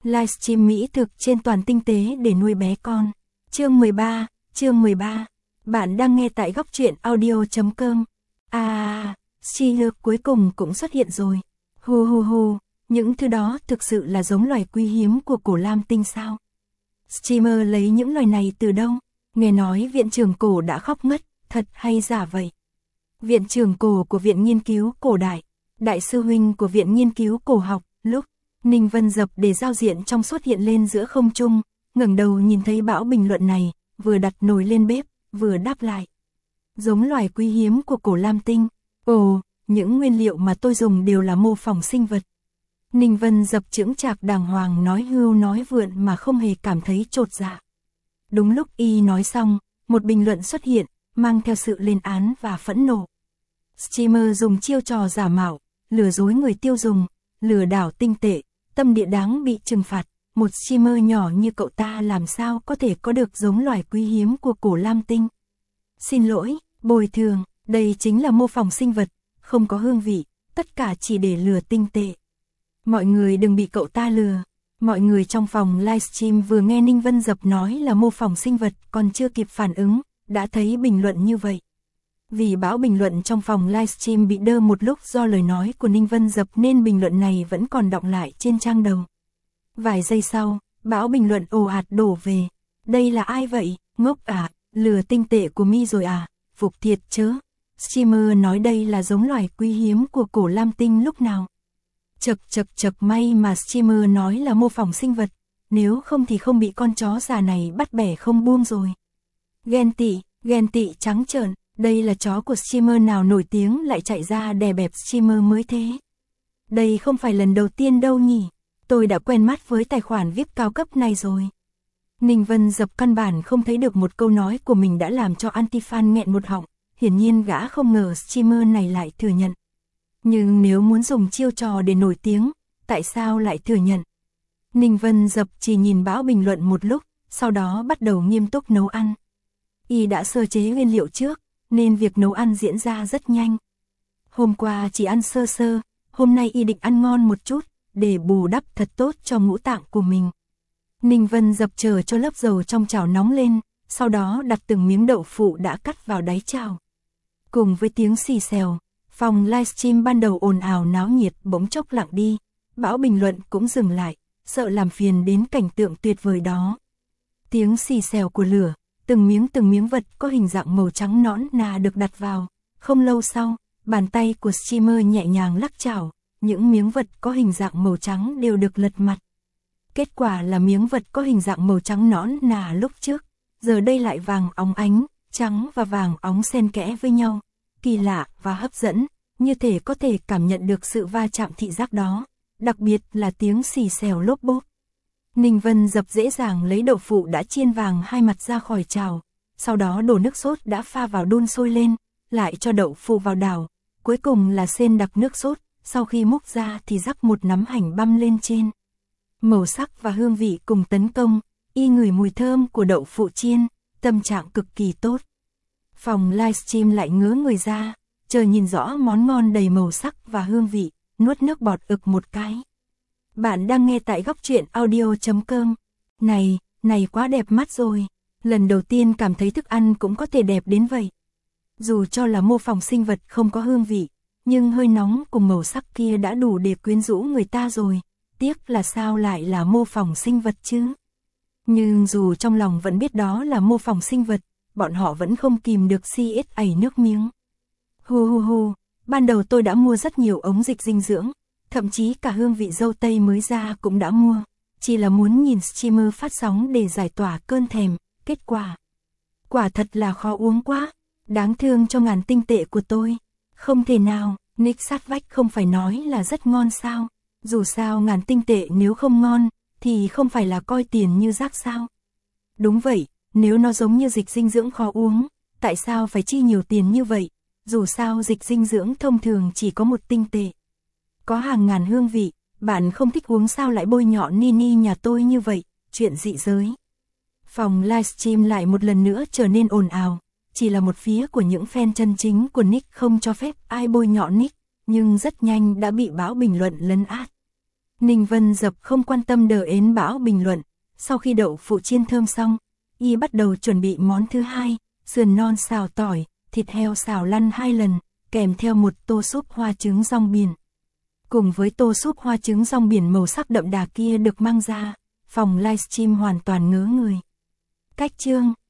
Livestream mỹ thực trên toàn tinh tế để nuôi bé con. Chương 13. Bạn đang nghe tại góc truyện audio.com. Sheila cuối cùng cũng xuất hiện rồi. Hu, những thứ đó thực sự là giống loài quý hiếm của cổ lam tinh sao? Streamer lấy những loài này từ đâu? Nghe nói viện trưởng cổ đã khóc ngất, thật hay giả vậy? Viện trưởng cổ của Viện Nghiên cứu Cổ Đại, đại sư huynh của Viện Nghiên cứu Cổ học, lúc Ninh Vân Dập để giao diện trong suốt hiện lên giữa không trung, ngẩng đầu nhìn thấy bão bình luận này, vừa đặt nồi lên bếp, vừa đáp lại. Giống loài quý hiếm của cổ lam tinh. Ồ, những nguyên liệu mà tôi dùng đều là mô phỏng sinh vật. Ninh Vân Dập chững chạc đàng hoàng nói hưu nói vượn mà không hề cảm thấy chột dạ. Đúng lúc y nói xong, một bình luận xuất hiện, mang theo sự lên án và phẫn nộ. Streamer dùng chiêu trò giả mạo, lừa dối người tiêu dùng, lừa đảo tinh tệ, tâm địa đáng bị trừng phạt. Một streamer nhỏ như cậu ta làm sao có thể có được giống loài quý hiếm của cổ lam tinh. Xin lỗi, bồi thường, đây chính là mô phỏng sinh vật, không có hương vị, tất cả chỉ để lừa tinh tệ. Mọi người đừng bị cậu ta lừa. Mọi người trong phòng livestream vừa nghe Ninh Vân Dập nói là mô phỏng sinh vật còn chưa kịp phản ứng, đã thấy bình luận như vậy. Vì bão bình luận trong phòng livestream bị đơ một lúc do lời nói của Ninh Vân Dập nên bình luận này vẫn còn đọng lại trên trang đầu. Vài giây sau, bão bình luận ồ ạt đổ về. Đây là ai vậy? Ngốc à? Lừa tinh tệ của mi rồi à? Phục thiệt chớ. Streamer nói đây là giống loài quý hiếm của cổ lam tinh lúc nào? Chật may mà streamer nói là mô phỏng sinh vật, nếu không thì không bị con chó già này bắt bẻ không buông rồi. Ghen tị trắng trợn, đây là chó của streamer nào nổi tiếng lại chạy ra đè bẹp streamer mới thế. Đây không phải lần đầu tiên đâu nhỉ, tôi đã quen mắt với tài khoản VIP cao cấp này rồi. Ninh Vân Dập căn bản không thấy được một câu nói của mình đã làm cho anti-fan nghẹn một họng, hiển nhiên gã không ngờ streamer này lại thừa nhận. Nhưng nếu muốn dùng chiêu trò để nổi tiếng, tại sao lại thừa nhận? Ninh Vân Dập chỉ nhìn bão bình luận một lúc, sau đó bắt đầu nghiêm túc nấu ăn. Y đã sơ chế nguyên liệu trước, nên việc nấu ăn diễn ra rất nhanh. Hôm qua chỉ ăn sơ sơ, hôm nay y định ăn ngon một chút, để bù đắp thật tốt cho ngũ tạng của mình. Ninh Vân Dập chờ cho lớp dầu trong chảo nóng lên, sau đó đặt từng miếng đậu phụ đã cắt vào đáy chảo. Cùng với tiếng xì xèo, phòng livestream ban đầu ồn ào náo nhiệt bỗng chốc lặng đi, bão bình luận cũng dừng lại, sợ làm phiền đến cảnh tượng tuyệt vời đó. Tiếng xì xèo của lửa, từng miếng vật có hình dạng màu trắng nõn nà được đặt vào. Không lâu sau, bàn tay của streamer nhẹ nhàng lắc chảo, những miếng vật có hình dạng màu trắng đều được lật mặt. Kết quả là miếng vật có hình dạng màu trắng nõn nà lúc trước, giờ đây lại vàng óng ánh, trắng và vàng óng xen kẽ với nhau. Kỳ lạ và hấp dẫn, như thể có thể cảm nhận được sự va chạm thị giác đó, đặc biệt là tiếng xì xèo lốp bốp. Ninh Vân Dập dễ dàng lấy đậu phụ đã chiên vàng hai mặt ra khỏi chảo, sau đó đổ nước sốt đã pha vào đun sôi lên, lại cho đậu phụ vào đảo, cuối cùng là sên đặc nước sốt, sau khi múc ra thì rắc một nắm hành băm lên trên. Màu sắc và hương vị cùng tấn công, y ngửi mùi thơm của đậu phụ chiên, tâm trạng cực kỳ tốt. Phòng livestream lại ngớ người ra, chờ nhìn rõ món ngon đầy màu sắc và hương vị, nuốt nước bọt ực một cái. Bạn đang nghe tại góc truyện audio.com. Này quá đẹp mắt rồi, lần đầu tiên cảm thấy thức ăn cũng có thể đẹp đến vậy. Dù cho là mô phỏng sinh vật không có hương vị, nhưng hơi nóng cùng màu sắc kia đã đủ để quyến rũ người ta rồi, tiếc là sao lại là mô phỏng sinh vật chứ. Nhưng dù trong lòng vẫn biết đó là mô phỏng sinh vật, bọn họ vẫn không kìm được ẩy nước miếng. Hu, ban đầu tôi đã mua rất nhiều ống dịch dinh dưỡng, thậm chí cả hương vị dâu tây mới ra cũng đã mua, chỉ là muốn nhìn streamer phát sóng để giải tỏa cơn thèm, kết quả. Quả thật là khó uống quá, đáng thương cho ngàn tinh tệ của tôi. Không thể nào, Nick sát vách không phải nói là rất ngon sao, dù sao ngàn tinh tệ nếu không ngon, thì không phải là coi tiền như rác sao. Đúng vậy. Nếu nó giống như dịch dinh dưỡng khó uống, tại sao phải chi nhiều tiền như vậy? Dù sao dịch dinh dưỡng thông thường chỉ có một tinh tệ. Có hàng ngàn hương vị, bạn không thích uống sao lại bôi nhọ Nini nhà tôi như vậy, chuyện dị giới. Phòng livestream lại một lần nữa trở nên ồn ào, chỉ là một phía của những fan chân chính của Nick không cho phép ai bôi nhọ Nick, nhưng rất nhanh đã bị bão bình luận lấn át. Ninh Vân Dập không quan tâm đờ ến bão bình luận, sau khi đậu phụ chiên thơm xong, y bắt đầu chuẩn bị món thứ hai, sườn non xào tỏi, thịt heo xào lăn 2 lần, kèm theo một tô súp hoa trứng rong biển. Cùng với tô súp hoa trứng rong biển màu sắc đậm đà kia được mang ra, phòng livestream hoàn toàn ngớ người. Cách chương